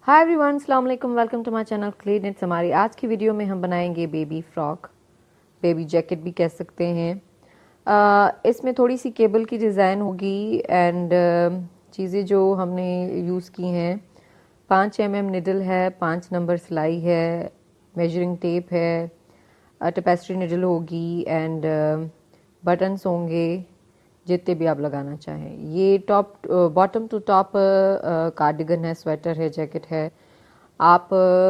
हाय everyone, अस्सलाम वालेकुम, welcome to my channel clay knits. हमारी आज की वीडियो में हम बनाएंगे बेबी फ्रॉक, बेबी जैकेट भी कह सकते हैं। इसमें थोड़ी सी केबल की डिज़ाइन होगी एंड चीज़ें जो हमने यूज़ की हैं, 5 mm निडल है, 5 नंबर सिलाई है, मेजरिंग टेप है, टेपेस्ट्री निडल होगी एंड बटन्स होंगे जितने भी आप लगाना चाहें। ये top bottom to top cardigan है, स्वेटर है, जैकेट है। आप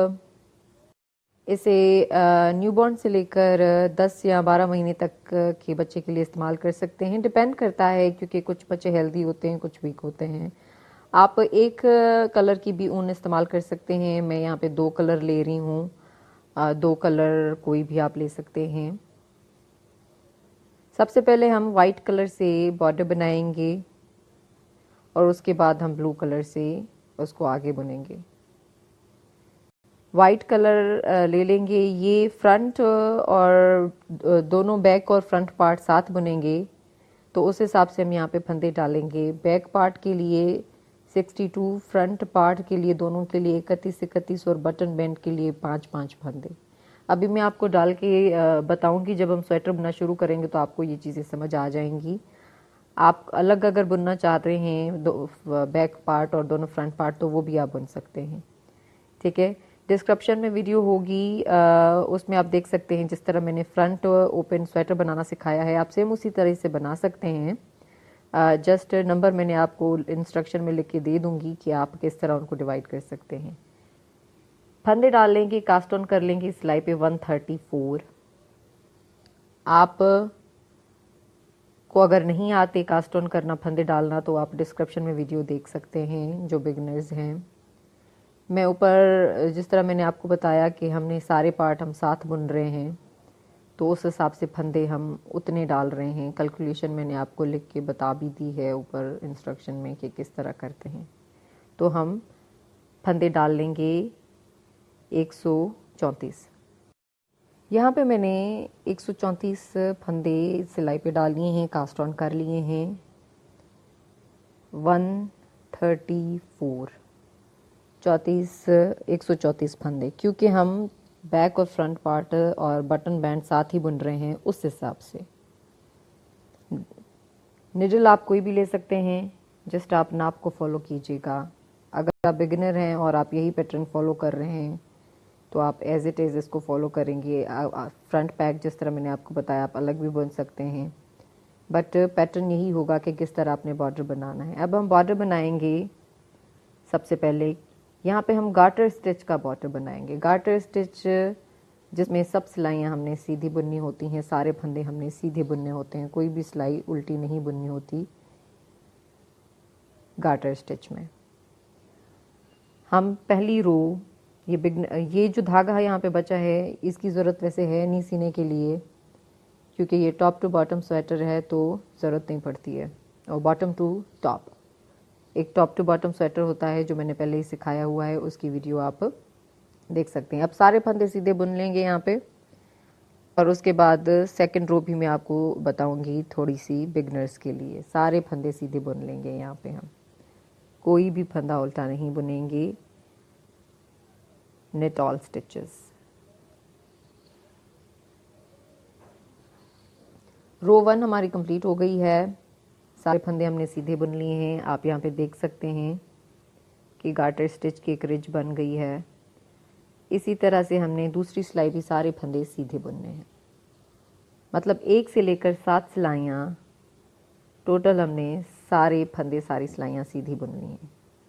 इसे न्यूबॉर्न से लेकर 10 या 12 महीने तक के बच्चे के लिए इस्तेमाल कर सकते हैं। डिपेंड करता है क्योंकि कुछ बच्चे हेल्दी होते हैं, कुछ वीक होते हैं। आप एक कलर की भी ऊन इस्तेमाल कर सकते हैं। मैं यहाँ पे 2 कलर ले रही हूँ। 2 कलर कोई भी आप ले सकते हैं। सबसे पहले हम वाइट कलर से बॉर्डर बनाएंगे और उसके बाद हम ब्लू कलर से उसको आगे बुनेंगे। वाइट कलर ले लेंगे। ये फ्रंट और दोनों बैक और फ्रंट पार्ट साथ बुनेंगे, तो उस हिसाब से हम यहाँ पे फंदे डालेंगे। बैक पार्ट के लिए 62, फ्रंट पार्ट के लिए दोनों के लिए 31 और बटन बैंड के लिए 5 फंदे। अभी मैं आपको डाल के बताऊंगी। जब हम स्वेटर बुनना शुरू करेंगे तो आपको ये चीज़ें समझ आ जाएंगी। आप अलग अगर बुनना चाहते हैं, दो बैक पार्ट और दोनों फ्रंट पार्ट, तो वो भी आप बुन सकते हैं। ठीक है, डिस्क्रिप्शन में वीडियो होगी, उसमें आप देख सकते हैं। जिस तरह मैंने फ्रंट ओपन स्वेटर बनाना सिखाया है, आप सेम उसी तरह से बना सकते हैं। जस्ट नंबर मैंने आपको इंस्ट्रक्शन में लिख के दे दूंगी कि आप किस तरह उनको डिवाइड कर सकते हैं। फंदे डाल लेंगे, कास्ट ऑन कर लेंगे सिलाई पे 134। आप को अगर नहीं आते कास्ट ऑन करना, फंदे डालना, तो आप डिस्क्रिप्शन में वीडियो देख सकते हैं जो बिगनर्स हैं। मैं ऊपर जिस तरह मैंने आपको बताया कि हमने सारे पार्ट हम साथ बुन रहे हैं, तो उस हिसाब से फंदे हम उतने डाल रहे हैं। कैलकुलेशन मैंने आपको लिख के बता भी दी है ऊपर इंस्ट्रक्शन में कि किस तरह करते हैं। तो हम फंदे डाल लेंगे 134। यहाँ पे मैंने 134 फंदे सिलाई पे डाल लिए हैं, कास्ट ऑन कर लिए हैं। 134 134 फंदे, क्योंकि हम बैक और फ्रंट पार्ट और बटन बैंड साथ ही बुन रहे हैं, उस हिसाब से। निडल आप कोई भी ले सकते हैं, जस्ट आप नाप को फॉलो कीजिएगा। अगर आप बिगिनर हैं और आप यही पैटर्न फॉलो कर रहे हैं तो आप एज इट इज़ इसको फॉलो करेंगे। फ्रंट पैक जिस तरह मैंने आपको बताया, आप अलग भी बुन सकते हैं, बट पैटर्न यही होगा कि किस तरह आपने बॉर्डर बनाना है। अब हम बॉर्डर बनाएंगे। सबसे पहले यहाँ पे हम गार्टर स्टिच का बॉर्डर बनाएंगे। गार्टर स्टिच जिसमें सब सिलाइयाँ हमने सीधी बुननी होती हैं, सारे फंदे हमने सीधे बुनने होते हैं, कोई भी सिलाई उल्टी नहीं बुननी होती गार्टर स्टिच में। हम पहली रो, ये जो धागा है यहाँ पे बचा है, इसकी ज़रूरत वैसे है नहीं सीने के लिए, क्योंकि ये टॉप टू बॉटम स्वेटर है तो ज़रूरत नहीं पड़ती है। और बॉटम टू टॉप, एक टॉप टू बॉटम स्वेटर होता है जो मैंने पहले ही सिखाया हुआ है, उसकी वीडियो आप देख सकते हैं। अब सारे फंदे सीधे बुन लेंगे यहाँ पे, और उसके बाद सेकंड रो भी मैं आपको बताऊंगी थोड़ी सी बिगनर्स के लिए। सारे फंदे सीधे बुन लेंगे यहाँ पे, हम कोई भी फंदा उल्टा नहीं बुनेंगे। Net all stitches. रो 1 हमारी कंप्लीट हो गई है। सारे फंदे हमने सीधे बुन लिए हैं। आप यहाँ पे देख सकते हैं कि गार्टर स्टिच की एक रिज बन गई है। इसी तरह से हमने दूसरी सिलाई भी सारे फंदे सीधे बुनने हैं। मतलब 1 से लेकर 7 सिलाइयाँ टोटल हमने सारे फंदे, सारी सिलाइयाँ सीधी बुननी हैं।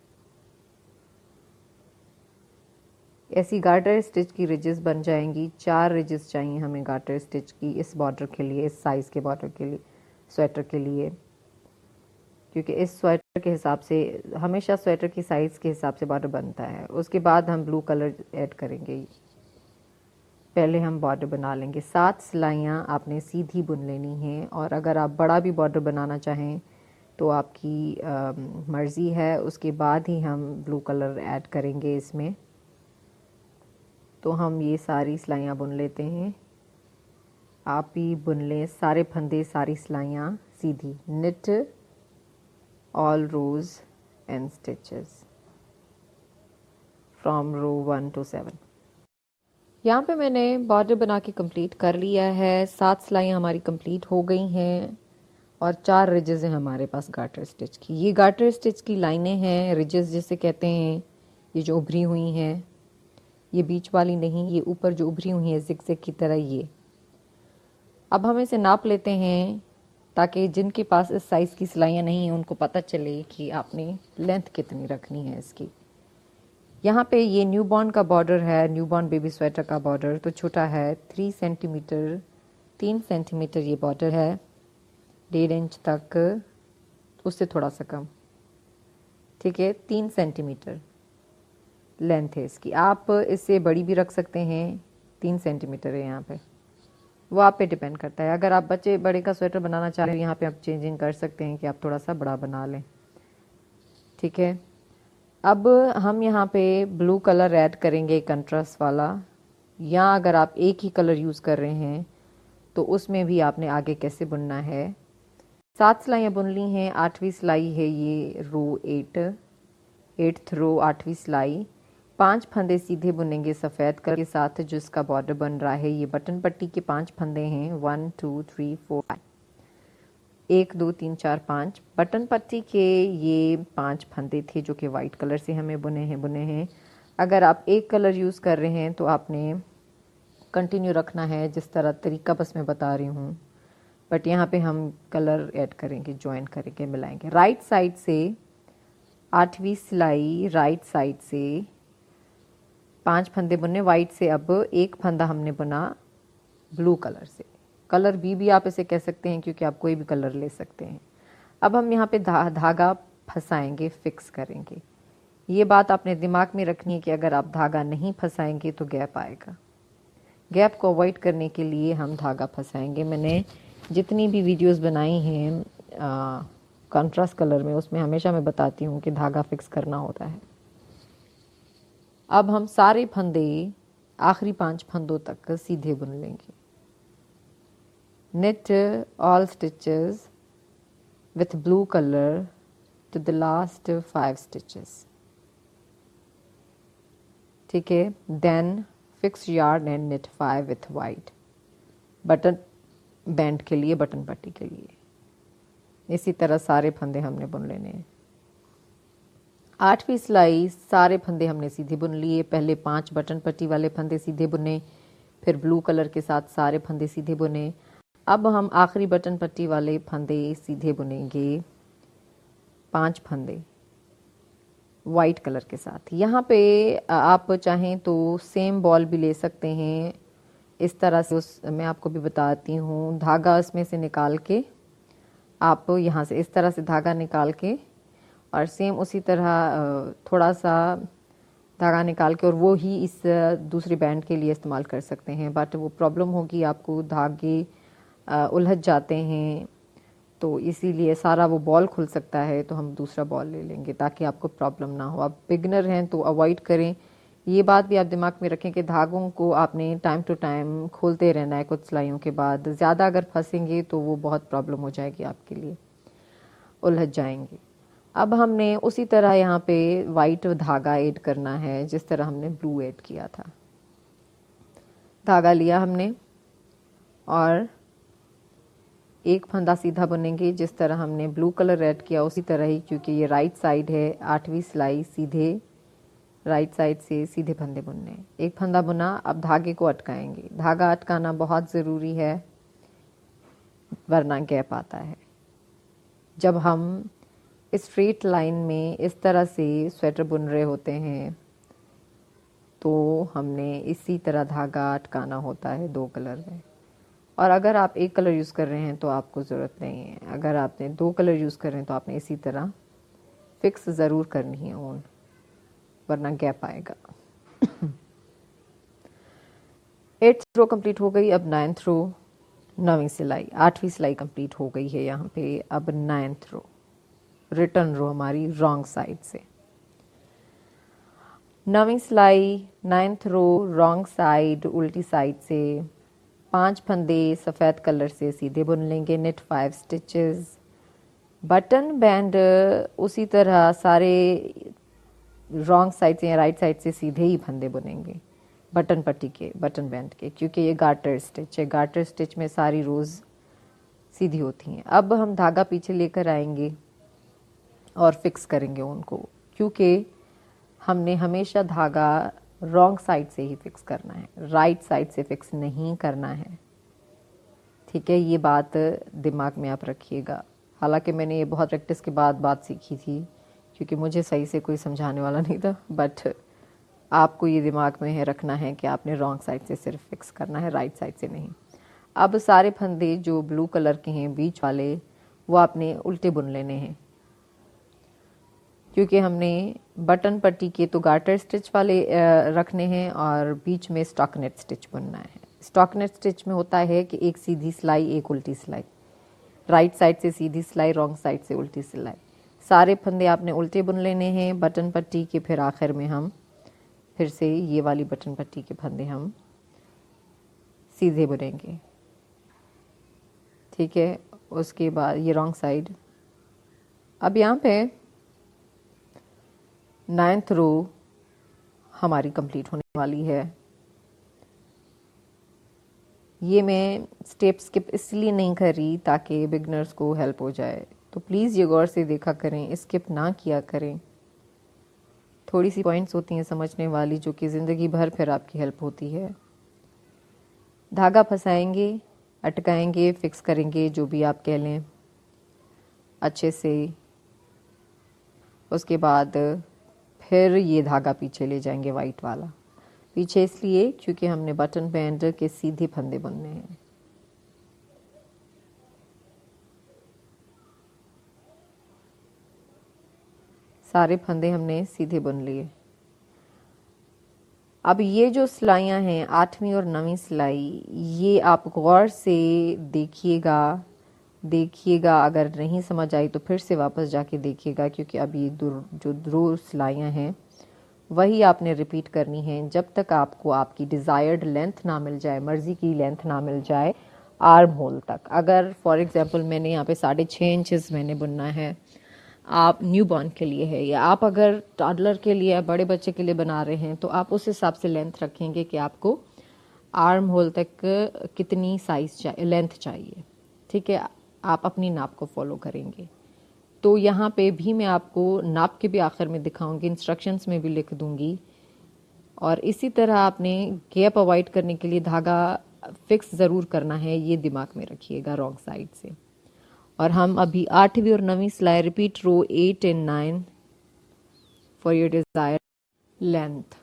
ऐसी गार्टर स्टिच की रिजेस बन जाएंगी। 4 रिजेस चाहिए हमें गार्टर स्टिच की इस बॉर्डर के लिए, इस साइज़ के बॉर्डर के लिए, स्वेटर के लिए, क्योंकि इस स्वेटर के हिसाब से हमेशा स्वेटर की साइज़ के हिसाब से बॉर्डर बनता है। उसके बाद हम ब्लू कलर ऐड करेंगे। पहले हम बॉर्डर बना लेंगे। 7 सिलाइयाँ आपने सीधी बुन लेनी हैं, और अगर आप बड़ा भी बॉर्डर बनाना चाहें तो आपकी मर्ज़ी है। उसके बाद ही हम ब्लू कलर ऐड करेंगे इसमें। तो हम ये सारी सिलाइयाँ बुन लेते हैं। आप भी बुन लें सारे फंदे, सारी सिलाइयाँ सीधी। Knit all rows and stitches from row 1 to 7। यहाँ पे मैंने बॉर्डर बना के कंप्लीट कर लिया है। 7 सिलाइयाँ हमारी कंप्लीट हो गई हैं और 4 रिजेस हैं हमारे पास गार्टर स्टिच की। ये गार्टर स्टिच की लाइनें हैं, रिजेस जिसे कहते हैं। ये जो उभरी हुई हैं, ये बीच वाली नहीं, ये ऊपर जो उभरी हुई है ज़िग-ज़ैग की तरह ये। अब हम इसे नाप लेते हैं ताकि जिनके पास इस साइज़ की सिलाइयाँ नहीं हैं उनको पता चले कि आपने लेंथ कितनी रखनी है इसकी। यहाँ पे ये न्यूबॉर्न का बॉर्डर है, न्यूबॉर्न बेबी स्वेटर का बॉर्डर तो छोटा है, 3 सेंटीमीटर 3 सेंटीमीटर ये बॉर्डर है, 1.5 इंच तक, उससे थोड़ा सा कम, ठीक है। 3 सेंटीमीटर लेंथ है इसकी। आप इससे बड़ी भी रख सकते हैं, 3 सेंटीमीटर है यहाँ पे, वो आप पे डिपेंड करता है। अगर आप बच्चे बड़े का स्वेटर बनाना चाह रहे हैं यहाँ पे आप चेंजिंग कर सकते हैं कि आप थोड़ा सा बड़ा बना लें, ठीक है। अब हम यहाँ पे ब्लू कलर ऐड करेंगे कंट्रास्ट वाला, या अगर आप एक ही कलर यूज़ कर रहे हैं तो उसमें भी आपने आगे कैसे बुनना है। 7 सिलाइयाँ बुन ली हैं, 8वीं सिलाई है ये रो 8th रो 8वीं सिलाई। 5 फंदे सीधे बुनेंगे सफ़ेद कलर के साथ जो इसका बॉर्डर बन रहा है। ये बटन पट्टी के 5 फंदे हैं, 1 2 3 4 5, 1 2 3 4 5 बटन पट्टी के ये 5 फंदे थे जो कि वाइट कलर से हमें बुने हैं। अगर आप एक कलर यूज़ कर रहे हैं तो आपने कंटिन्यू रखना है जिस तरह तरीका बस मैं बता रही हूँ, बट यहाँ पे हम कलर ऐड करेंगे, ज्वाइन करेंगे, मिलाएंगे। राइट साइड से 8वीं सिलाई, राइट साइड से 5 फंदे बुने वाइट से। अब एक फंदा हमने बुना ब्लू कलर से, कलर भी आप इसे कह सकते हैं क्योंकि आप कोई भी कलर ले सकते हैं। अब हम यहाँ पे धागा फंसाएंगे, फिक्स करेंगे। ये बात आपने दिमाग में रखनी है कि अगर आप धागा नहीं फंसाएंगे तो गैप आएगा। गैप को अवॉइड करने के लिए हम धागा फंसाएंगे। मैंने जितनी भी वीडियोस बनाई हैं कंट्रास्ट कलर में, उसमें हमेशा मैं बताती हूँ कि धागा फिक्स करना होता है। अब हम सारे फंदे आखिरी 5 फंदों तक सीधे बुन लेंगे। knit all stitches with blue color to the last 5 stitches, ठीक है। then fix yarn and knit 5 with white, button band के लिए, बटन पट्टी के लिए। इसी तरह सारे फंदे हमने बुन लेने हैं। 8वीं सिलाई सारे फंदे हमने सीधे बुन लिए। पहले 5 बटन पट्टी वाले फंदे सीधे बुने, फिर ब्लू कलर के साथ सारे फंदे सीधे बुने। अब हम आखिरी बटन पट्टी वाले फंदे सीधे बुनेंगे, 5 फंदे वाइट कलर के साथ। यहाँ पे आप चाहें तो सेम बॉल भी ले सकते हैं इस तरह से। मैं आपको भी बताती हूँ, धागा इसमें से निकाल के आप यहाँ से इस तरह से धागा निकाल के और सेम उसी तरह थोड़ा सा धागा निकाल के और वो ही इस दूसरी बैंड के लिए इस्तेमाल कर सकते हैं। बट वो प्रॉब्लम होगी, आपको धागे उलझ जाते हैं, तो इसीलिए सारा वो बॉल खुल सकता है। तो हम दूसरा बॉल ले लेंगे ताकि आपको प्रॉब्लम ना हो। आप बिगनर हैं तो अवॉइड करें। ये बात भी आप दिमाग में रखें कि धागों को आपने टाइम टू टाइम खोलते रहना है कुछ सिलाइयों के बाद। ज़्यादा अगर फंसेंगे तो वो बहुत प्रॉब्लम हो जाएगी आपके लिए, उलझ जाएंगे। अब हमने उसी तरह यहाँ पे वाइट धागा ऐड करना है जिस तरह हमने ब्लू ऐड किया था। धागा लिया हमने और एक फंदा सीधा बुनेंगे जिस तरह हमने ब्लू कलर ऐड किया उसी तरह ही, क्योंकि ये राइट साइड है। 8वीं सिलाई सीधे राइट साइड से सीधे फंदे बुनने। एक फंदा बुना, अब धागे को अटकाएंगे। धागा अटकाना बहुत ज़रूरी है वरना गैप आता है। जब हम स्ट्रेट लाइन में इस तरह से स्वेटर बुन रहे होते हैं तो हमने इसी तरह धागा अटकाना होता है 2 कलर में। और अगर आप एक कलर यूज़ कर रहे हैं तो आपको ज़रूरत नहीं है। अगर आपने 2 कलर यूज़ कर रहे हैं तो आपने इसी तरह फिक्स ज़रूर करनी है ऊन, वरना गैप आएगा। 8th रो कंप्लीट हो गई। अब 9th रो, 9वीं सिलाई, 8वीं सिलाई कंप्लीट हो गई है यहाँ पे। अब 9th रो, रिटर्न रो हमारी रॉन्ग साइड से। 9वीं सिलाई 9th रो रॉन्ग साइड, उल्टी साइड से 5 फंदे सफ़ेद कलर से सीधे बुन लेंगे। knit 5 stitches. बटन बैंड उसी तरह सारे रॉन्ग साइड से या राइट साइड से सीधे ही फंदे बुनेंगे बटन पट्टी के, बटन बैंड के, क्योंकि ये गार्टर स्टिच है। गार्टर स्टिच में सारी रोज़ सीधी होती हैं। अब हम धागा पीछे लेकर आएंगे और फिक्स करेंगे उनको, क्योंकि हमने हमेशा धागा रॉन्ग साइड से ही फिक्स करना है, राइट साइड से फिक्स नहीं करना है। ठीक है, ये बात दिमाग में आप रखिएगा। हालांकि मैंने ये बहुत प्रैक्टिस के बाद बात सीखी थी, क्योंकि मुझे सही से कोई समझाने वाला नहीं था, बट आपको ये दिमाग में है रखना है कि आपने रॉन्ग साइड से सिर्फ फिक्स करना है, राइट साइड से नहीं। अब सारे फंदे जो ब्लू कलर के हैं बीच वाले, वो आपने उल्टे बुन लेने हैं, क्योंकि हमने बटन पट्टी के तो गार्टर स्टिच वाले रखने हैं और बीच में स्टॉकनेट स्टिच बुनना है। स्टॉकनेट स्टिच में होता है कि एक सीधी सिलाई, एक उल्टी सिलाई, राइट साइड से सीधी सिलाई, रॉन्ग साइड से उल्टी सिलाई। सारे फंदे आपने उल्टे बुन लेने हैं बटन पट्टी के। फिर आखिर में हम फिर से ये वाली बटन पट्टी के फंदे हम सीधे बुनेंगे। ठीक है, उसके बाद ये रॉन्ग साइड। अब यहाँ पे 9th रो हमारी कंप्लीट होने वाली है। ये मैं स्टेप स्किप इसलिए नहीं कर रही ताकि बिगनर्स को हेल्प हो जाए, तो प्लीज़ ये गौर से देखा करें, स्किप ना किया करें। थोड़ी सी पॉइंट्स होती हैं समझने वाली जो कि ज़िंदगी भर फिर आपकी हेल्प होती है। धागा फंसाएंगे, अटकाएंगे, फिक्स करेंगे, जो भी आप कह लें, अच्छे से। उसके बाद फिर ये धागा पीछे ले जाएंगे, वाइट वाला पीछे इसलिए क्योंकि हमने बटन बैंड के सीधे फंदे बुनने हैं। सारे फंदे हमने सीधे बुन लिए। अब ये जो सिलाइयाँ हैं 8वीं और 9वीं सिलाई, ये आप गौर से देखिएगा। अगर नहीं समझ आई तो फिर से वापस जाके देखिएगा, क्योंकि अब ये जो दो सिलाइयाँ हैं वही आपने रिपीट करनी है जब तक आपको आपकी डिज़ायर्ड लेंथ ना मिल जाए, मर्ज़ी की लेंथ ना मिल जाए आर्म होल तक। अगर फॉर एग्जांपल मैंने यहाँ पे 6.5 इंचेस मैंने बुनना है, आप न्यू बॉर्न के लिए है, या आप अगर टॉडलर के लिए या बड़े बच्चे के लिए बना रहे हैं, तो आप उस हिसाब से लेंथ रखेंगे कि आपको आर्म होल तक कितनी लेंथ चाहिए। ठीक है, आप अपनी नाप को फॉलो करेंगे। तो यहाँ पे भी मैं आपको नाप के भी आखिर में दिखाऊंगी, इंस्ट्रक्शंस में भी लिख दूंगी। और इसी तरह आपने गैप अवॉइड करने के लिए धागा फिक्स ज़रूर करना है, ये दिमाग में रखिएगा रॉन्ग साइड से। और हम अभी 8वीं और 9वीं सिलाई, repeat row 8 and 9 for your desire length.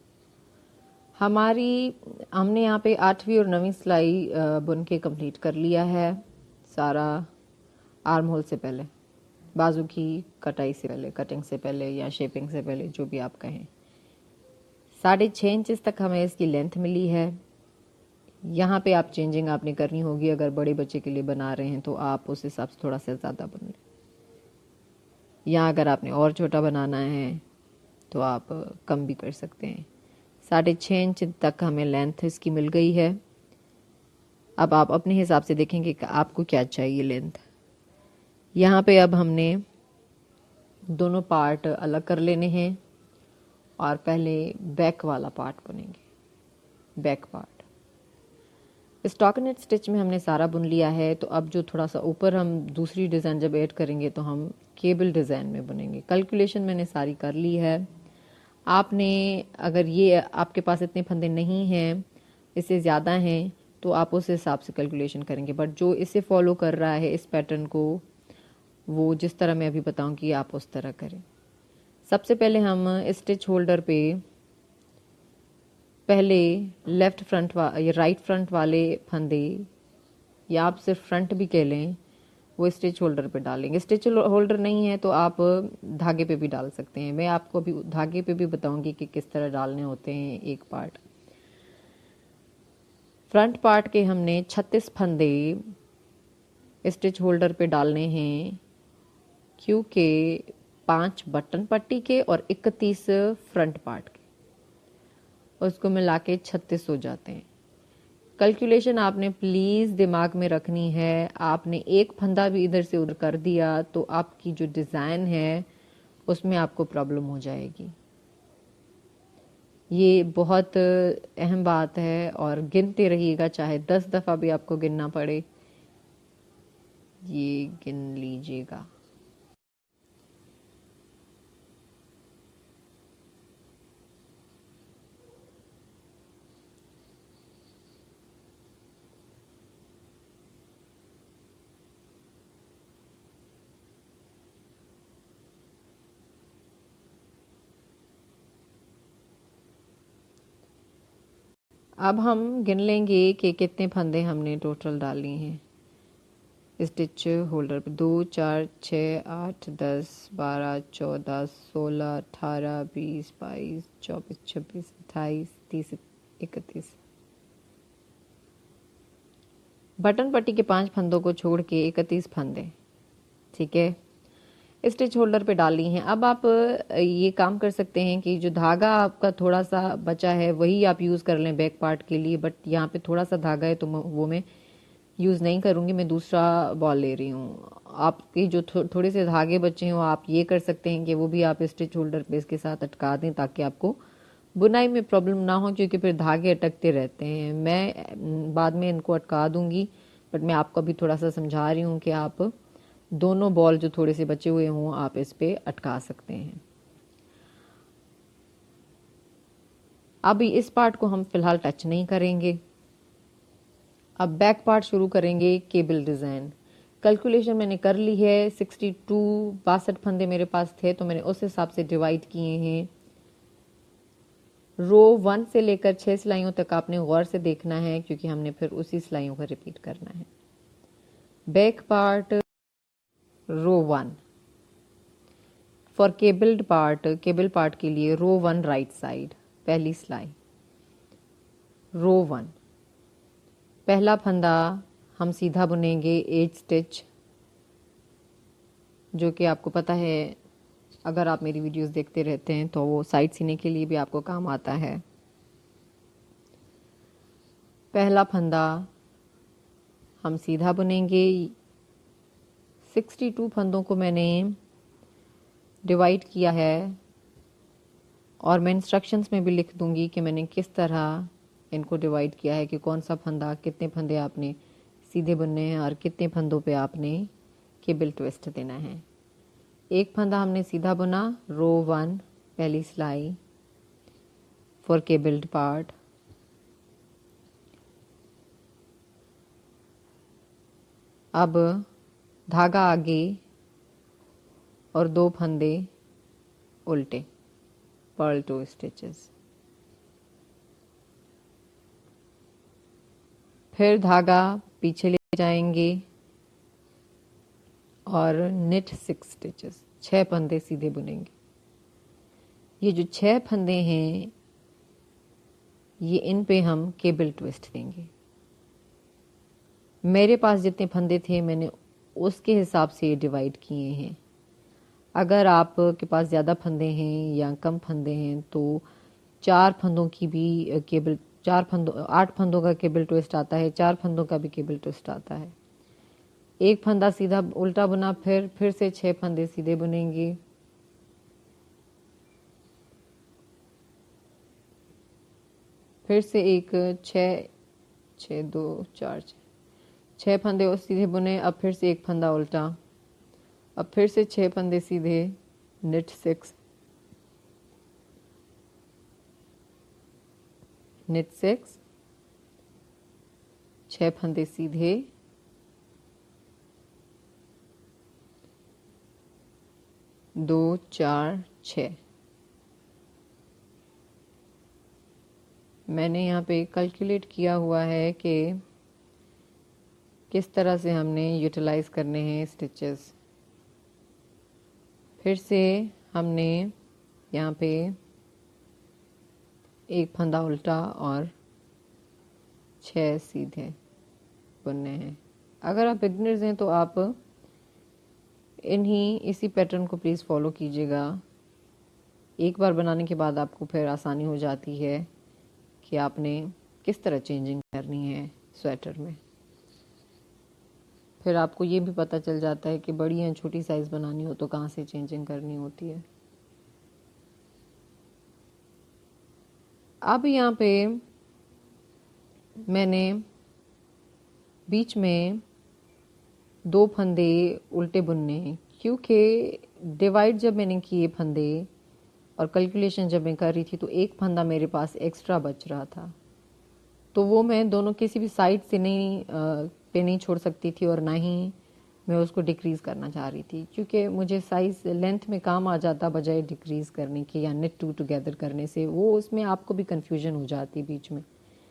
हमने यहाँ पे 8वीं और 9वीं सिलाई बुन के कंप्लीट कर लिया है सारा, आर्म होल से पहले, बाजू की कटाई से पहले, कटिंग से पहले या शेपिंग से पहले, जो भी आप कहें। 6.5 इंचेस तक हमें इसकी लेंथ मिली है। यहाँ पे आप चेंजिंग आपने करनी होगी। अगर बड़े बच्चे के लिए बना रहे हैं तो आप उस हिसाब से थोड़ा सा ज़्यादा बुन लें, या अगर आपने और छोटा बनाना है तो आप कम भी कर सकते हैं। 6.5 इंच तक हमें लेंथ इसकी मिल गई है। अब आप अपने हिसाब से देखेंगे कि आपको क्या चाहिए लेंथ। यहाँ पे अब हमने दोनों पार्ट अलग कर लेने हैं और पहले बैक वाला पार्ट बुनेंगे, बैक पार्ट। स्टॉकनेट स्टिच में हमने सारा बुन लिया है, तो अब जो थोड़ा सा ऊपर हम दूसरी डिज़ाइन जब ऐड करेंगे तो हम केबल डिज़ाइन में बुनेंगे। कैलकुलेशन मैंने सारी कर ली है। आपने अगर ये आपके पास इतने फंदे नहीं हैं, इससे ज़्यादा हैं, तो आप उस हिसाब से कैलकुलेशन करेंगे। बट जो इसे फॉलो कर रहा है इस पैटर्न को, वो जिस तरह मैं अभी बताऊंगी आप उस तरह करें। सबसे पहले हम स्टिच होल्डर पे पहले लेफ्ट फ्रंट या राइट फ्रंट वाले फंदे, या आप सिर्फ फ्रंट भी कह लें, वो स्टिच होल्डर पे डालेंगे। स्टिच होल्डर नहीं है तो आप धागे पे भी डाल सकते हैं। मैं आपको अभी धागे पे भी बताऊंगी कि किस तरह डालने होते हैं एक पार्ट। फ्रंट पार्ट के हमने 36 फंदे स्टिच होल्डर पे डालने हैं, क्योंकि 5 बटन पट्टी के और 31 फ्रंट पार्ट के, उसको मिला के 36 हो जाते हैं। कैलकुलेशन आपने प्लीज़ दिमाग में रखनी है। आपने एक फंदा भी इधर से उधर कर दिया तो आपकी जो डिज़ाइन है उसमें आपको प्रॉब्लम हो जाएगी। ये बहुत अहम बात है और गिनते रहिएगा, चाहे 10 दफ़ा भी आपको गिनना पड़े, ये गिन लीजिएगा। अब हम गिन लेंगे कि कितने फंदे हमने टोटल डाले हैं स्टिच होल्डर पे। 2 4 6 8 10 12 14 16 18 20 22 24 26 28 30 31। बटन पट्टी के 5 फंदों को छोड़ के 31 फंदे, ठीक है, स्टिच होल्डर पे डाली हैं। अब आप ये काम कर सकते हैं कि जो धागा आपका थोड़ा सा बचा है वही आप यूज़ कर लें बैक पार्ट के लिए, बट यहाँ पे थोड़ा सा धागा है तो वो मैं यूज़ नहीं करूँगी, मैं दूसरा बॉल ले रही हूँ। आपके जो थोड़े से धागे बचे हैं वो आप ये कर सकते हैं कि वो भी आप स्टिच होल्डर पे इसके साथ अटका दें ताकि आपको बुनाई में प्रॉब्लम ना हो, क्योंकि फिर धागे अटकते रहते हैं। मैं बाद में इनको अटका दूंगी, बट मैं आपको अभी थोड़ा सा समझा रही हूँ कि आप दोनों बॉल जो थोड़े से बचे हुए हों आप इस पे अटका सकते हैं। अभी इस पार्ट को हम फिलहाल टच नहीं करेंगे। अब बैक पार्ट शुरू करेंगे, केबल डिज़ाइन। कैलकुलेशन मैंने कर ली है, 62 फंदे मेरे पास थे तो मैंने उस हिसाब से डिवाइड किए हैं। रो 1 से लेकर 6 सिलाइयों तक आपने गौर से देखना है, क्योंकि हमने फिर उसी सिलाइयों को रिपीट करना है। Back part row 1 for cable part के लिए रो 1 राइट साइड, पहली सिलाई रो 1, पहला फंदा हम सीधा बुनेंगे 8 स्टिच, जो कि आपको पता है अगर आप मेरी वीडियोस देखते रहते हैं तो वो साइड सीने के लिए भी आपको काम आता है। पहला फंदा हम सीधा बुनेंगे। 62 फंदों को मैंने डिवाइड किया है और मैं इंस्ट्रक्शंस में भी लिख दूंगी कि मैंने किस तरह इनको डिवाइड किया है, कि कौन सा फंदा, कितने फंदे आपने सीधे बुनने हैं और कितने फंदों पे आपने केबल ट्विस्ट देना है। एक फंदा हमने सीधा बुना, रो 1 पहली सिलाई फॉर केबल्ड पार्ट। अब धागा आगे और 2 फंदे उल्टे, पर्ल 2 स्टिचेस। फिर धागा पीछे ले जाएंगे और निट 6 स्टिचेस, 6 फंदे सीधे बुनेंगे। ये जो 6 फंदे हैं ये इन पे हम केबल ट्विस्ट देंगे। मेरे पास जितने फंदे थे मैंने उसके हिसाब से ये डिवाइड किए हैं। अगर आपके पास ज़्यादा फंदे हैं या कम फंदे हैं तो 4 फंदों की भी केबल, 8 फंदों का केबल ट्विस्ट आता है, 4 फंदों का भी केबल ट्विस्ट आता है। एक फंदा सीधा उल्टा बुना, फिर से 6 फंदे सीधे बुनेंगे। फिर से एक 6 2 4 6 फंदे और सीधे बुने। अब फिर से एक फंदा उल्टा, अब फिर से 6 फंदे सीधे, निट 6 निट 6, 6 फंदे सीधे, 2 4 6। मैंने यहाँ पे कैलकुलेट किया हुआ है कि किस तरह से हमने यूटिलाइज करने हैं स्टिचेस। फिर से हमने यहाँ पे एक फंदा उल्टा और 6 सीधे बुनने हैं। अगर आप बिगनर्स हैं तो आप इसी पैटर्न को प्लीज़ फॉलो कीजिएगा। एक बार बनाने के बाद आपको फिर आसानी हो जाती है कि आपने किस तरह चेंजिंग करनी है स्वेटर में। फिर आपको ये भी पता चल जाता है कि बड़ी या छोटी साइज़ बनानी हो तो कहाँ से चेंजिंग करनी होती है। अब यहाँ पे मैंने बीच में 2 फंदे उल्टे बुनने हैं, क्योंकि डिवाइड जब मैंने किए फंदे और कैलकुलेशन जब मैं कर रही थी तो एक फंदा मेरे पास एक्स्ट्रा बच रहा था, तो वो मैं दोनों किसी भी साइड से नहीं छोड़ सकती थी, और ना ही मैं उसको डिक्रीज़ करना चाह रही थी, क्योंकि मुझे साइज़ लेंथ में काम आ जाता बजाय डिक्रीज़ करने के या नेट टू टुगेदर करने से। वो उसमें आपको भी कन्फ्यूजन हो जाती बीच में।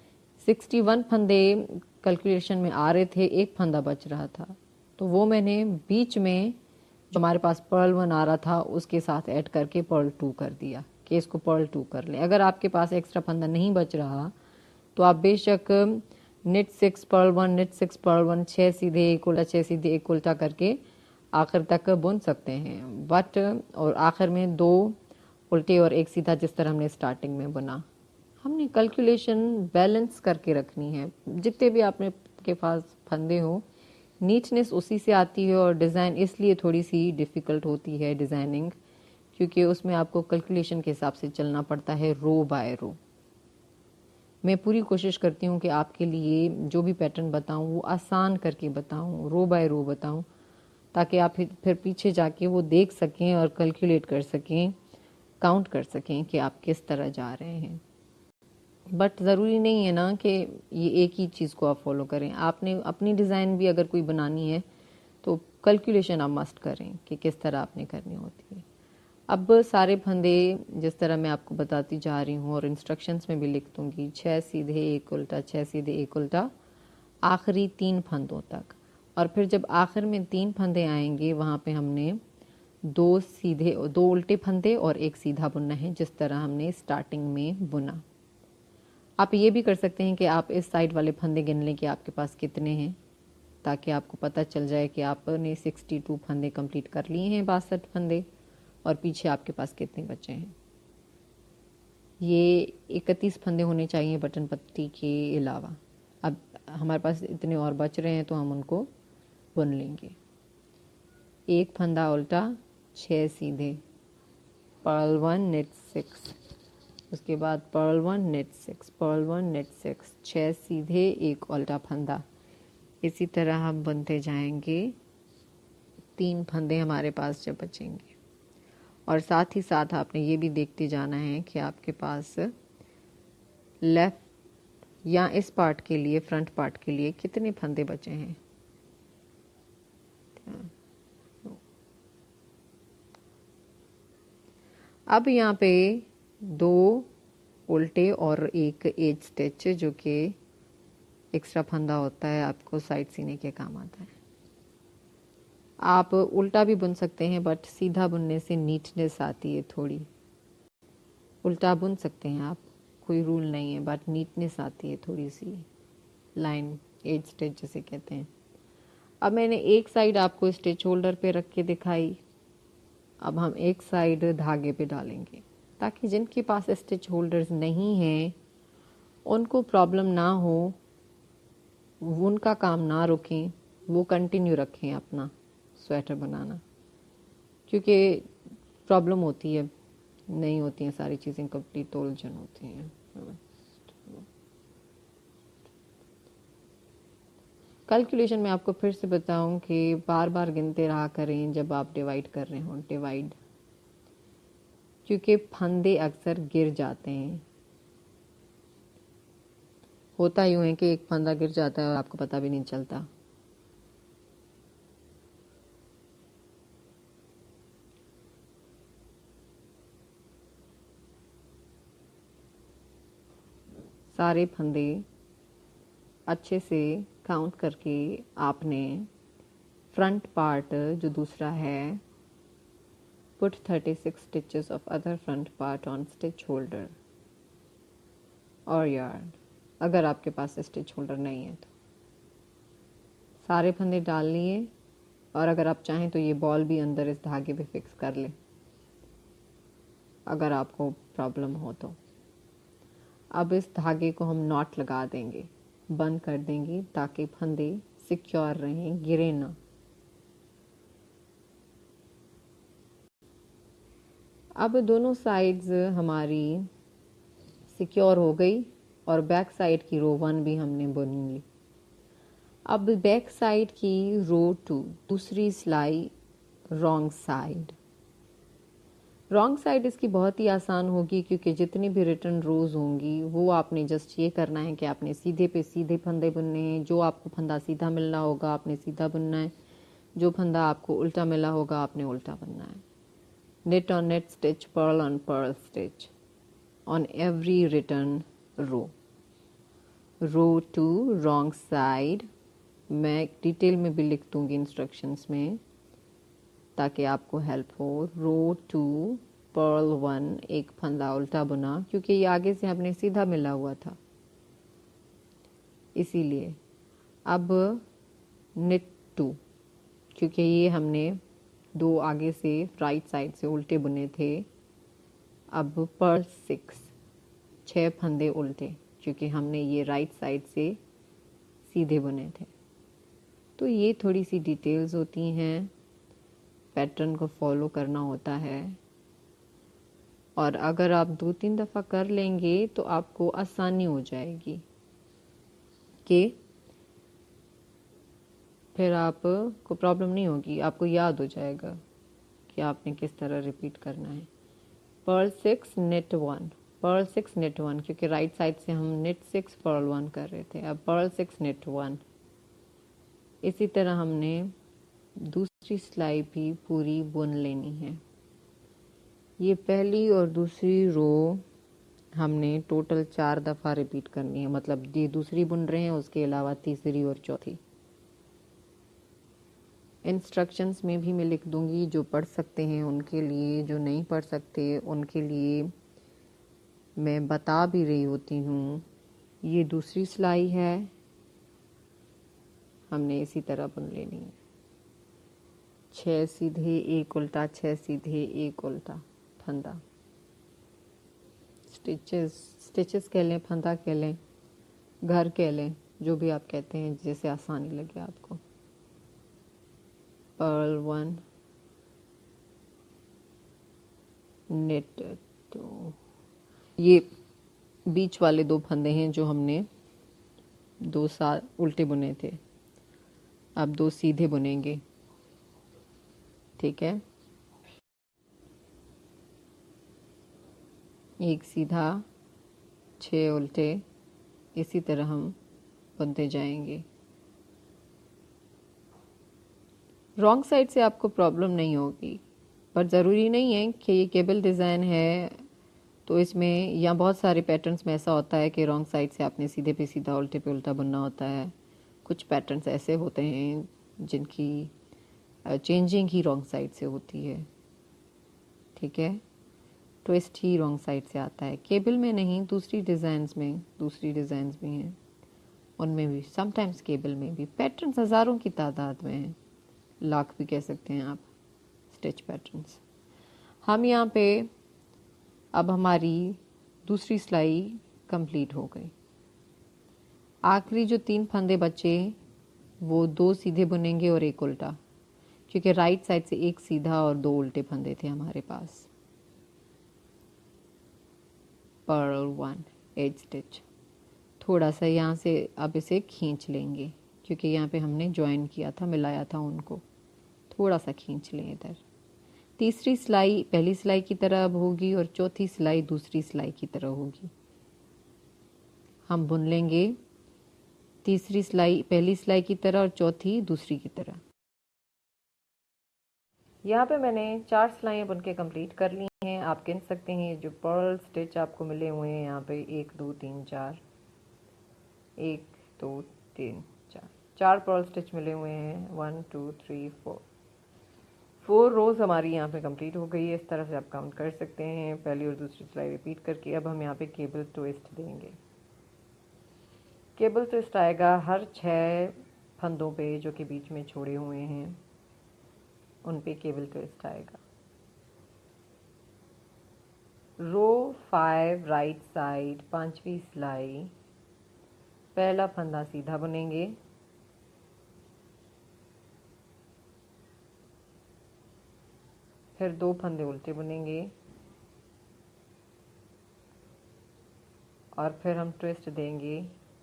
61 फंदे कैलकुलेशन में आ रहे थे, एक फंदा बच रहा था, तो वो मैंने बीच में जो हमारे पास पर्ल 1 आ रहा था उसके साथ ऐड करके पर्ल 2 कर दिया कि इसको पर्ल 2 कर लें। अगर आपके पास एक्स्ट्रा फंदा नहीं बच रहा तो आप बेशक नेट 6 पर्ल 1 नेट 6 पर्ल 1 6 सीधे एक उल्टा 6 सीधे एक उल्टा करके आखिर तक बुन सकते हैं, बट और आखिर में 2 उल्टे और एक सीधा जिस तरह हमने स्टार्टिंग में बुना। हमने कैलकुलेशन बैलेंस करके रखनी है, जितने भी आपने के पास फंदे हो नीटनेस उसी से आती है, और डिज़ाइन इसलिए थोड़ी सी डिफ़िकल्ट होती है डिज़ाइनिंग, क्योंकि उसमें आपको कैलकुलेशन के हिसाब से चलना पड़ता है रो बाय रो। मैं पूरी कोशिश करती हूँ कि आपके लिए जो भी पैटर्न बताऊँ वो आसान करके बताऊँ, रो बाय रो बताऊँ, ताकि आप फिर पीछे जाके वो देख सकें और कैलकुलेट कर सकें, काउंट कर सकें कि आप किस तरह जा रहे हैं। बट ज़रूरी नहीं है ना कि ये एक ही चीज़ को आप फॉलो करें। आपने अपनी डिज़ाइन भी अगर कोई बनानी है तो कैलकुलेशन आप मस्ट करें कि किस तरह आपने करनी होती है। अब सारे फंदे जिस तरह मैं आपको बताती जा रही हूँ और इंस्ट्रक्शंस में भी लिख दूँगी, 6 सीधे एक उल्टा 6 सीधे एक उल्टा आखिरी 3 फंदों तक, और फिर जब आखिर में 3 फंदे आएंगे वहाँ पे हमने 2 सीधे 2 उल्टे फंदे और एक सीधा बुनना है, जिस तरह हमने स्टार्टिंग में बुना। आप ये भी कर सकते हैं कि आप इस साइड वाले फंदे गिन लें कि आपके पास कितने हैं, ताकि आपको पता चल जाए कि आपने 62 फंदे कंप्लीट कर लिए हैं, 62 फंदे, और पीछे आपके पास कितने बचे हैं। ये 31 फंदे होने चाहिए बटन पट्टी के अलावा। अब हमारे पास इतने और बच रहे हैं तो हम उनको बुन लेंगे। एक फंदा उल्टा 6 सीधे, पर्ल 1 नेट 6, उसके बाद पर्ल 1 नेट 6, पर्ल 1 नेट 6, 6 सीधे एक उल्टा फंदा। इसी तरह हम बुनते जाएंगे, 3 फंदे हमारे पास जब बचेंगे, और साथ ही साथ आपने ये भी देखते जाना है कि आपके पास लेफ्ट या इस पार्ट के लिए फ्रंट पार्ट के लिए कितने फंदे बचे हैं। अब यहाँ पे 2 उल्टे और एक एज स्टिच जो कि एक्स्ट्रा फंदा होता है, आपको साइड सीने के काम आता है। आप उल्टा भी बुन सकते हैं, बट सीधा बुनने से नीटनेस आती है थोड़ी। उल्टा बुन सकते हैं आप, कोई रूल नहीं है, बट नीटनेस आती है थोड़ी सी, लाइन एज स्टिच जिसे कहते हैं। अब मैंने एक साइड आपको स्टिच होल्डर पे रख के दिखाई, अब हम एक साइड धागे पे डालेंगे, ताकि जिनके पास स्टिच होल्डर्स नहीं हैं उनको प्रॉब्लम ना हो, उनका काम ना रुकें, वो कंटिन्यू रखें अपना स्वेटर बनाना, क्योंकि प्रॉब्लम होती है, नहीं होती हैं सारी चीज़ें कंप्लीट, तो उलझन होती हैं। कैलकुलेशन में आपको फिर से बताऊं कि बार बार गिनते रहा करें जब आप डिवाइड कर रहे हो, डिवाइड, क्योंकि फंदे अक्सर गिर जाते हैं। होता यूँ है कि एक फंदा गिर जाता है और आपको पता भी नहीं चलता। सारे फंदे अच्छे से काउंट करके आपने फ्रंट पार्ट जो दूसरा है, put 36 stitches of other front part on stitch holder और यार्न। अगर आपके पास स्टिच होल्डर नहीं है तो सारे फंदे डाल लिए, और अगर आप चाहें तो ये बॉल भी अंदर इस धागे पे फिक्स कर लें अगर आपको प्रॉब्लम हो तो। अब इस धागे को हम नॉट लगा देंगे, बंद कर देंगे, ताकि फंदे सिक्योर रहें, गिरे ना। अब दोनों साइड्स हमारी सिक्योर हो गई और बैक साइड की रो 1 भी हमने बुन ली। अब बैक साइड की रो 2 दूसरी सिलाई रॉन्ग साइड। रॉन्ग साइड इसकी बहुत ही आसान होगी क्योंकि जितनी भी रिटर्न रोज होंगी वो आपने जस्ट ये करना है कि आपने सीधे पे सीधे फंदे बुनने हैं। जो आपको फंदा सीधा मिलना होगा आपने सीधा बुनना है, जो फंदा आपको उल्टा मिला होगा आपने उल्टा बुनना है। knit on knit stitch, purl on purl stitch on every return row. Row 2 wrong side, मैं डिटेल में भी लिख दूंगी इंस्ट्रक्शंस में ताकि आपको हेल्प हो। रो 2 पर्ल 1 एक फंदा उल्टा बुना क्योंकि ये आगे से हमने सीधा मिला हुआ था इसीलिए। अब knit 2 क्योंकि ये हमने दो आगे से राइट साइड से उल्टे बुने थे। अब पर्ल 6 6 फंदे उल्टे क्योंकि हमने ये राइट साइड से सीधे बुने थे। तो ये थोड़ी सी डिटेल्स होती हैं, पैटर्न को फॉलो करना होता है और अगर आप 2-3 दफ़ा कर लेंगे तो आपको आसानी हो जाएगी कि फिर आपको प्रॉब्लम नहीं होगी, आपको याद हो जाएगा कि आपने किस तरह रिपीट करना है। पर्ल 6 knit 1, पर्ल 6 knit 1 क्योंकि राइट साइड से हम knit 6 पर्ल 1 कर रहे थे। अब पर्ल 6 knit 1। इसी तरह हमने दूसरी सिलाई भी पूरी बुन लेनी है। ये पहली और दूसरी रो हमने टोटल 4 दफ़ा रिपीट करनी है, मतलब ये दूसरी बुन रहे हैं उसके अलावा तीसरी और चौथी। इंस्ट्रक्शंस में भी मैं लिख दूंगी, जो पढ़ सकते हैं उनके लिए, जो नहीं पढ़ सकते उनके लिए मैं बता भी रही होती हूँ। ये दूसरी सिलाई है, हमने इसी तरह बुन लेनी है। 6 सीधे 1 उल्टा, 6 सीधे 1 उल्टा फंदा। स्टिचेस कह लें, फंदा कह लें, घर कह लें, जो भी आप कहते हैं जैसे आसानी लगे आपको। Purl 1 knit 2। ये बीच वाले 2 फंदे हैं जो हमने 2 उल्टे बुने थे, अब 2 सीधे बुनेंगे, ठीक है। एक सीधा, 6 उल्टे, इसी तरह हम बुनते जाएंगे। रॉन्ग साइड से आपको प्रॉब्लम नहीं होगी, पर ज़रूरी नहीं है कि ये केबल डिज़ाइन है तो इसमें या बहुत सारे पैटर्न्स में ऐसा होता है कि रॉन्ग साइड से आपने सीधे पे सीधा उल्टे पे उल्टा बुनना होता है। कुछ पैटर्न्स ऐसे होते हैं जिनकी चेंजिंग ही रॉन्ग साइड से होती है, ठीक है। ट्विस्ट ही रॉन्ग साइड से आता है, केबल में नहीं, दूसरी डिज़ाइंस भी हैं, उनमें भी समटाइम्स केबल में भी पैटर्न्स हज़ारों की तादाद में हैं, लाख भी कह सकते हैं आप स्टिच पैटर्न्स। हम यहाँ पे अब हमारी दूसरी सिलाई कंप्लीट हो गई। आखिरी जो 3 फंदे बचे वो 2 सीधे बुनेंगे और 1 उल्टा, क्योंकि राइट साइड से 1 सीधा और 2 उल्टे फंदे थे हमारे पास। पर्ल 1 एज स्टिच, थोड़ा सा यहाँ से अब इसे खींच लेंगे क्योंकि यहाँ पे हमने ज्वाइन किया था, मिलाया था उनको, थोड़ा सा खींच लें इधर। तीसरी सिलाई पहली सिलाई की तरह अब होगी और चौथी सिलाई दूसरी सिलाई की तरह होगी। हम बुन लेंगे तीसरी सिलाई पहली सिलाई की तरह और चौथी दूसरी की तरह। यहाँ पे मैंने 4 सिलाइयाँ बुन के कंप्लीट कर ली हैं। आप गिन सकते हैं जो पर्ल स्टिच आपको मिले हुए हैं यहाँ पे 1 2 3 4, 1 2 3 4, 4 पर्ल स्टिच मिले हुए हैं। 1 2 3 4 रोज़ हमारी यहाँ पे कंप्लीट हो गई है। इस तरह से आप काउंट कर सकते हैं, पहली और दूसरी सिलाई रिपीट करके। अब हम यहाँ पे केबल ट्विस्ट देंगे। केबल ट्विस्ट आएगा हर 6 फंदों पे जो कि बीच में छोड़े हुए हैं, उन पे केबल ट्विस्ट आएगा। रो 5 राइट साइड 5वीं सिलाई, पहला फंदा सीधा बुनेंगे, फिर 2 फंदे उल्टे बुनेंगे, और फिर हम ट्विस्ट देंगे,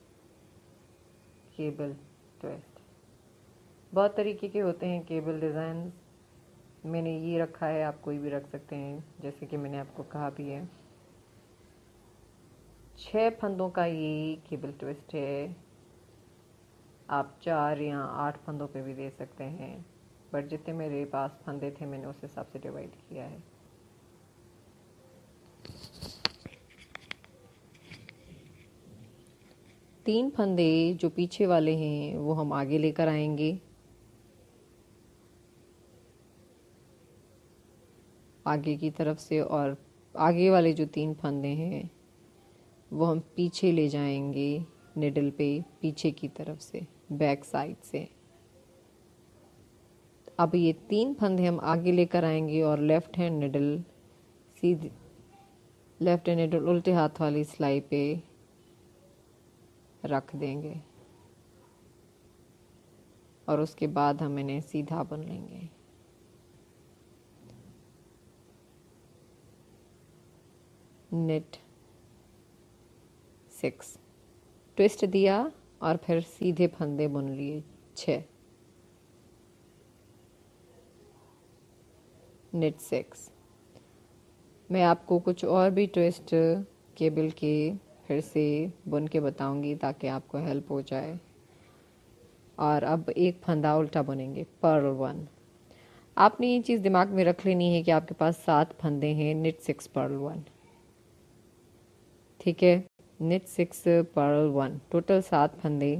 केबल ट्विस्ट। बहुत तरीके के होते हैं केबल डिज़ाइन। मैंने ये रखा है, आप कोई भी रख सकते हैं, जैसे कि मैंने आपको कहा भी है। 6 फंदों का ये केबल ट्विस्ट है। आप 4 या 8 फंदों पे भी दे सकते हैं, बट जितने मेरे पास फंदे थे मैंने उस हिसाब से डिवाइड किया है। तीन फंदे जो पीछे वाले हैं वो हम आगे लेकर आएंगे, आगे की तरफ से, और आगे वाले जो 3 फंदे हैं वो हम पीछे ले जाएंगे निडल पे, पीछे की तरफ से, बैक साइड से। अब ये 3 फंदे हम आगे लेकर आएंगे और लेफ्ट हैंड निडल सीधी, लेफ्ट हैंड निडल उल्टे हाथ वाली सिलाई पे रख देंगे और उसके बाद हम इन्हें सीधा बुन लेंगे। नेट 6 ट्विस्ट दिया और फिर सीधे फंदे बुन लिए 6, नेट 6। मैं आपको कुछ और भी ट्विस्ट केबल के फिर से बुन के बताऊंगी ताकि आपको हेल्प हो जाए। और अब एक फंदा उल्टा बुनेंगे, पर्ल 1। आपने ये चीज़ दिमाग में रख लेनी है कि आपके पास 7 फंदे हैं, नेट 6 पर्ल 1, ठीक है। नेट 6 पर्ल 1, टोटल 7 फंदे।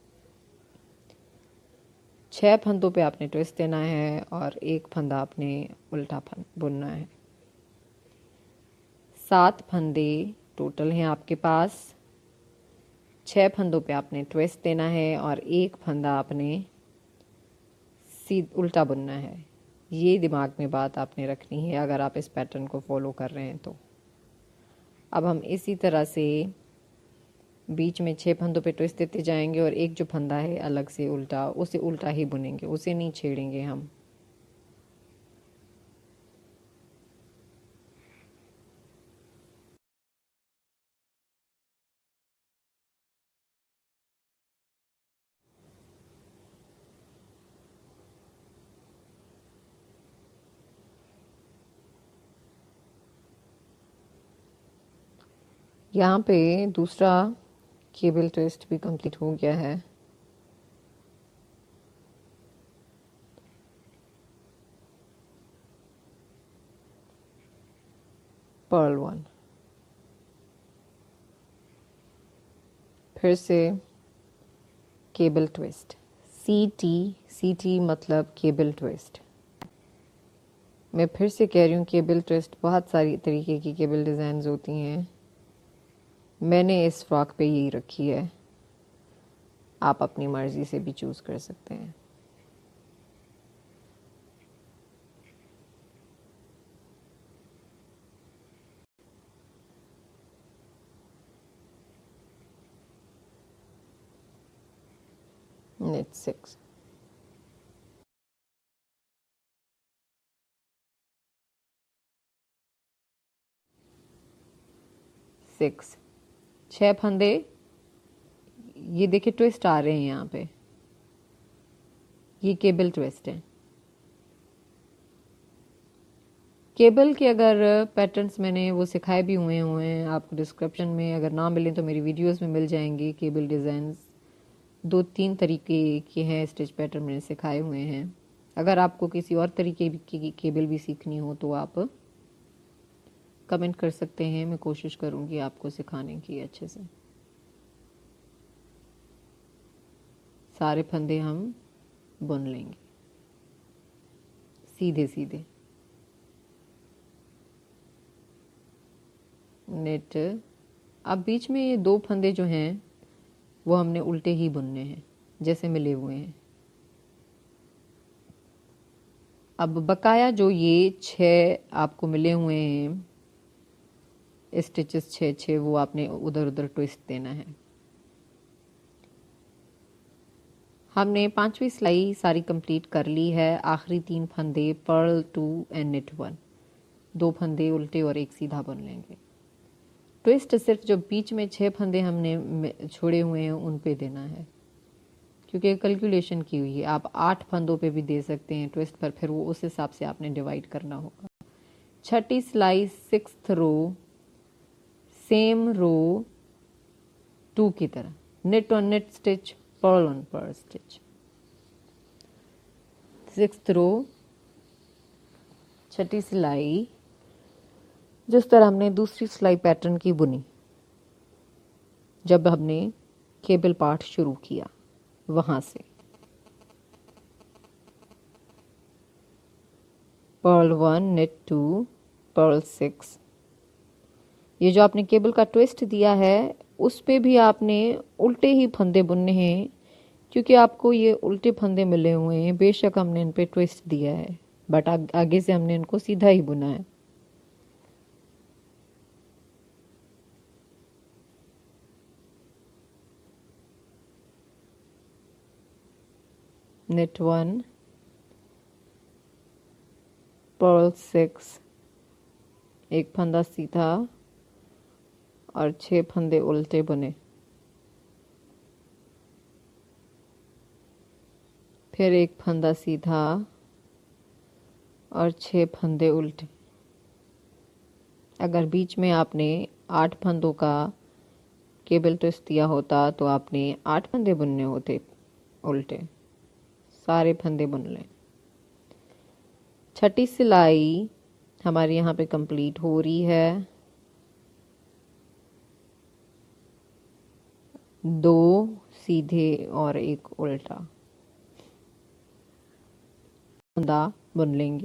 6 फंदों पे आपने ट्विस्ट देना है और एक फंदा आपने उल्टा बुनना है। 7 फंदे टोटल हैं आपके पास। 6 फंदों पे आपने ट्विस्ट देना है और एक फंदा आपने उल्टा बुनना है। ये दिमाग में बात आपने रखनी है अगर आप इस पैटर्न को फॉलो कर रहे हैं तो। अब हम इसी तरह से बीच में 6 फंदों पे ट्विस्ट देते जाएंगे और एक जो फंदा है अलग से उल्टा, उसे उल्टा ही बुनेंगे, उसे नहीं छेड़ेंगे हम। यहाँ पे दूसरा केबल ट्विस्ट भी कंप्लीट हो गया है। पर्ल 1, फिर से केबल ट्विस्ट, CT मतलब केबल ट्विस्ट। मैं फिर से कह रही हूँ, केबल ट्विस्ट बहुत सारी तरीके की केबल डिज़ाइंस होती हैं, मैंने इस फ्रॉक पे यही रखी है, आप अपनी मर्ज़ी से भी चूज़ कर सकते हैं। नेट 6, सिक्स, 6 फंदे। ये देखिए ट्विस्ट आ रहे हैं यहाँ पे, ये केबल ट्विस्ट है। केबल के अगर पैटर्न्स मैंने वो सिखाए भी हुए हैं आपको, डिस्क्रिप्शन में अगर ना मिलें तो मेरी वीडियोस में मिल जाएंगे। केबल डिज़ाइंस 2-3 तरीके के हैं, स्टिच पैटर्न मैंने सिखाए हुए हैं। अगर आपको किसी और तरीके की केबल भी सीखनी हो तो आप कमेंट कर सकते हैं, मैं कोशिश करूँगी आपको सिखाने की अच्छे से। सारे फंदे हम बुन लेंगे सीधे सीधे। नेट, अब बीच में ये 2 फंदे जो हैं वो हमने उल्टे ही बुनने हैं जैसे मिले हुए हैं। अब बकाया जो ये 6 आपको मिले हुए हैं स्टिचेस, 6 वो आपने उधर उधर ट्विस्ट देना है। हमने 5वीं सिलाई सारी कंप्लीट कर ली है। आखिरी 3 फंदे पर्ल 2 एंड नेट 1, 2 फंदे उल्टे और एक सीधा बुन लेंगे। ट्विस्ट सिर्फ जो बीच में 6 फंदे हमने छोड़े हुए हैं उन पे देना है, क्योंकि कैलकुलेशन की हुई है। आप 8 फंदों पे भी दे सकते हैं ट्विस्ट पर, फिर वो उस हिसाब से आपने डिवाइड करना होगा। छठी सिलाई 6th रो, सेम रो 2 की तरह, knit on knit stitch, purl on purl stitch। 6th रो, छठी सिलाई, जिस तरह हमने दूसरी सिलाई पैटर्न की बुनी जब हमने केबल पार्ट शुरू किया, वहां से पर्ल 1 knit 2 पर्ल 6। ये जो आपने केबल का ट्विस्ट दिया है उस पे भी आपने उल्टे ही फंदे बुनने हैं, क्योंकि आपको ये उल्टे फंदे मिले हुए हैं। बेशक हमने इन पे ट्विस्ट दिया है, बट आगे से हमने इनको सीधा ही बुना है। knit 1 पर्ल 6, एक फंदा सीधा और 6 फंदे उल्टे बुने, फिर एक फंदा सीधा और 6 फंदे उल्टे। अगर बीच में आपने 8 फंदों का केबल ट्विस्ट दिया होता तो आपने 8 फंदे बुनने होते उल्टे, सारे फंदे बुन लें। छठी सिलाई हमारी यहाँ पे कंप्लीट हो रही है। 2 सीधे और एक उल्टा फंदा बुन लेंगे।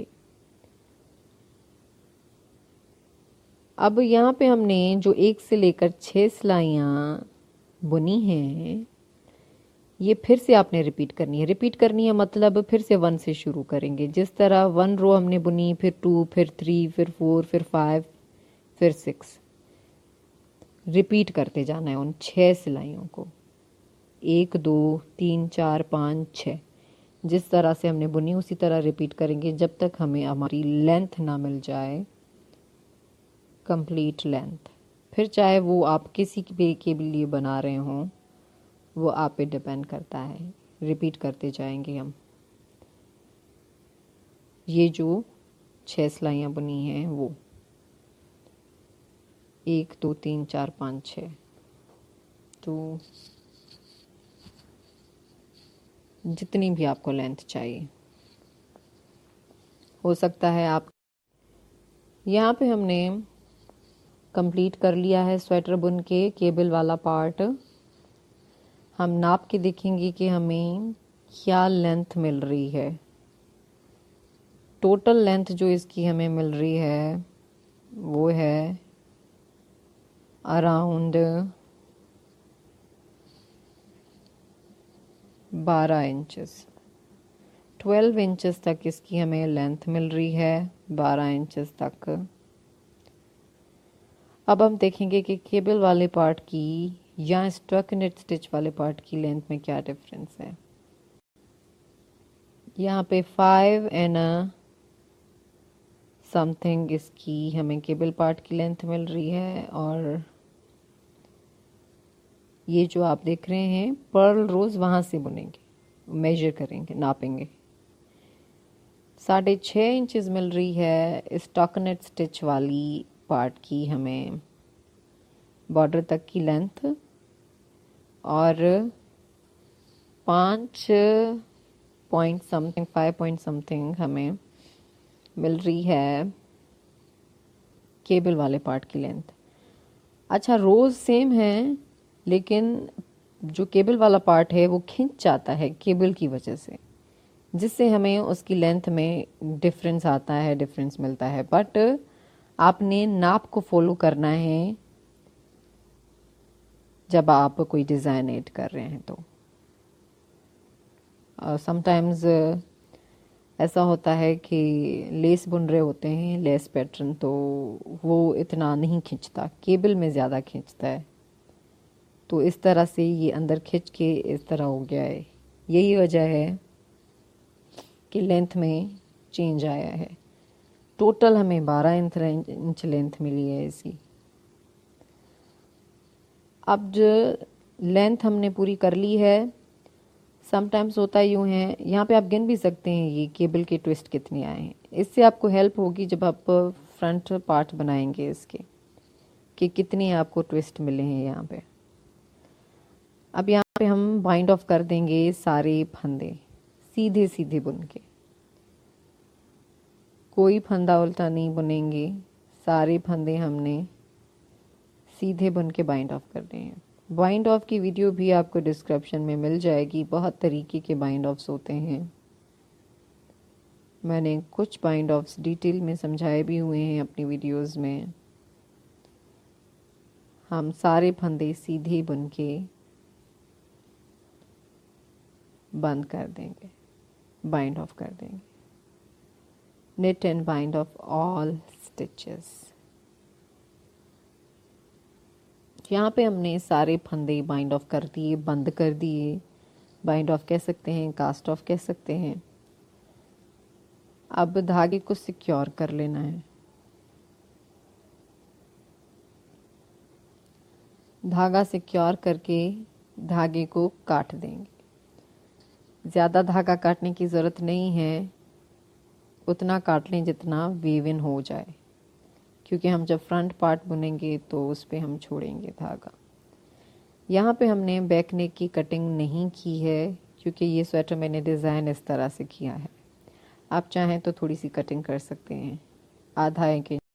अब यहाँ पे हमने जो 1 से लेकर 6 सिलाइयाँ बुनी हैं, ये फिर से आपने रिपीट करनी है। रिपीट करनी है मतलब फिर से 1 से शुरू करेंगे। जिस तरह 1 रो हमने बुनी, फिर 2, फिर 3, फिर 4, फिर 5, फिर 6, रिपीट करते जाना है उन 6 सिलाइयों को। 1 2 3 4 5 6 जिस तरह से हमने बुनी उसी तरह रिपीट करेंगे जब तक हमें हमारी लेंथ ना मिल जाए, कंप्लीट लेंथ। फिर चाहे वो आप किसी भी के लिए बना रहे हों, वो आप पे डिपेंड करता है। रिपीट करते जाएंगे हम। ये जो 6 सिलाइयाँ बुनी हैं वो 1 2 3 4 5 6, तो जितनी भी आपको लेंथ चाहिए हो सकता है आप। यहाँ पे हमने कंप्लीट कर लिया है स्वेटर बुन के केबल वाला पार्ट। हम नाप के देखेंगे कि हमें क्या लेंथ मिल रही है। टोटल लेंथ जो इसकी हमें मिल रही है वो है अराउंड 12 इंचेस। 12 इंचेस तक इसकी हमें लेंथ मिल रही है, 12 इंचेस तक। अब हम देखेंगे कि केबल वाले पार्ट की या स्टक नेट स्टिच वाले पार्ट की लेंथ में क्या डिफरेंस है। यहाँ पे 5 एंड समथिंग इसकी हमें केबल पार्ट की लेंथ मिल रही है, और ये जो आप देख रहे हैं पर्ल रोज वहाँ से बुनेंगे, मेजर करेंगे, नापेंगे। 6.5 इंचेस मिल रही है स्टॉकनेट स्टिच वाली पार्ट की हमें बॉर्डर तक की लेंथ, और 5 पॉइंट समथिंग 5 पॉइंट समथिंग हमें मिल रही है केबल वाले पार्ट की लेंथ। अच्छा, रोज सेम है, लेकिन जो केबल वाला पार्ट है वो खिंच जाता है केबल की वजह से, जिससे हमें उसकी लेंथ में डिफरेंस आता है, डिफरेंस मिलता है। बट आपने नाप को फॉलो करना है जब आप कोई डिज़ाइन एड कर रहे हैं। तो समटाइम्स ऐसा होता है कि लेस बुन रहे होते हैं, लेस पैटर्न, तो वो इतना नहीं खींचता, केबल में ज़्यादा खींचता है। तो इस तरह से ये अंदर खिंच के इस तरह हो गया है। यही वजह है कि लेंथ में चेंज आया है। टोटल हमें 12 इंच लेंथ मिली है इसकी। अब जो लेंथ हमने पूरी कर ली है। समटाइम्स होता यूँ है, यहाँ पे आप गिन भी सकते हैं ये केबल के ट्विस्ट कितने आए हैं। इससे आपको हेल्प होगी जब आप फ्रंट पार्ट बनाएंगे इसके, कि कितने आपको ट्विस्ट मिले हैं यहाँ पे। अब यहाँ पे हम बाइंड ऑफ कर देंगे सारे फंदे सीधे सीधे बुन के, कोई फंदा उल्टा नहीं बुनेंगे, सारे फंदे हमने सीधे बुन के बाइंड ऑफ कर दें। बाइंड ऑफ की वीडियो भी आपको डिस्क्रिप्शन में मिल जाएगी। बहुत तरीके के बाइंड ऑफ्स होते हैं, मैंने कुछ बाइंड ऑफ्स डिटेल में समझाए भी हुए हैं अपनी वीडियोस में। हम सारे फंदे सीधे बुन के बंद कर देंगे, बाइंड ऑफ कर देंगे। knit and bind off all stitches। यहाँ पे हमने सारे फंदे बाइंड ऑफ कर दिए, बंद कर दिए। बाइंड ऑफ कह सकते हैं, कास्ट ऑफ कह सकते हैं। अब धागे को सिक्योर कर लेना है। धागा सिक्योर करके धागे को काट देंगे। ज़्यादा धागा काटने की ज़रूरत नहीं है, उतना काट लें जितना वीव इन हो जाए, क्योंकि हम जब फ्रंट पार्ट बुनेंगे तो उस पर हम छोड़ेंगे धागा। यहाँ पे हमने बैक नेक की कटिंग नहीं की है, क्योंकि ये स्वेटर मैंने डिज़ाइन इस तरह से किया है। आप चाहें तो थोड़ी सी कटिंग कर सकते हैं, आधा इंच